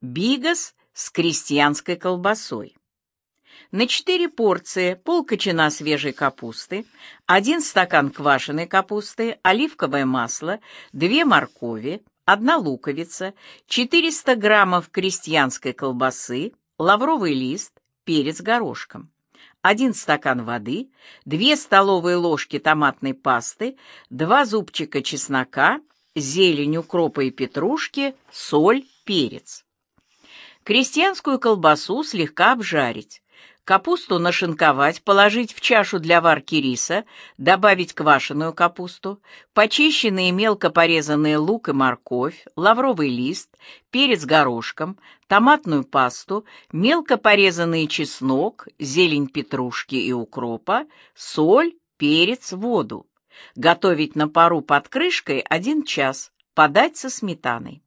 Бигос с крестьянской колбасой. На 4 порции полкочана свежей капусты, 1 стакан квашеной капусты, оливковое масло, 2 моркови, 1 луковица, 400 граммов крестьянской колбасы, лавровый лист, перец горошком, 1 стакан воды, 2 столовые ложки томатной пасты, 2 зубчика чеснока, зелень укропа и петрушки, соль, перец. Крестьянскую колбасу слегка обжарить. Капусту нашинковать, положить в чашу для варки риса, добавить квашеную капусту, почищенные мелко порезанные лук и морковь, лавровый лист, перец горошком, томатную пасту, мелко порезанный чеснок, зелень петрушки и укропа, соль, перец, воду. Готовить на пару под крышкой 1 час. Подать со сметаной.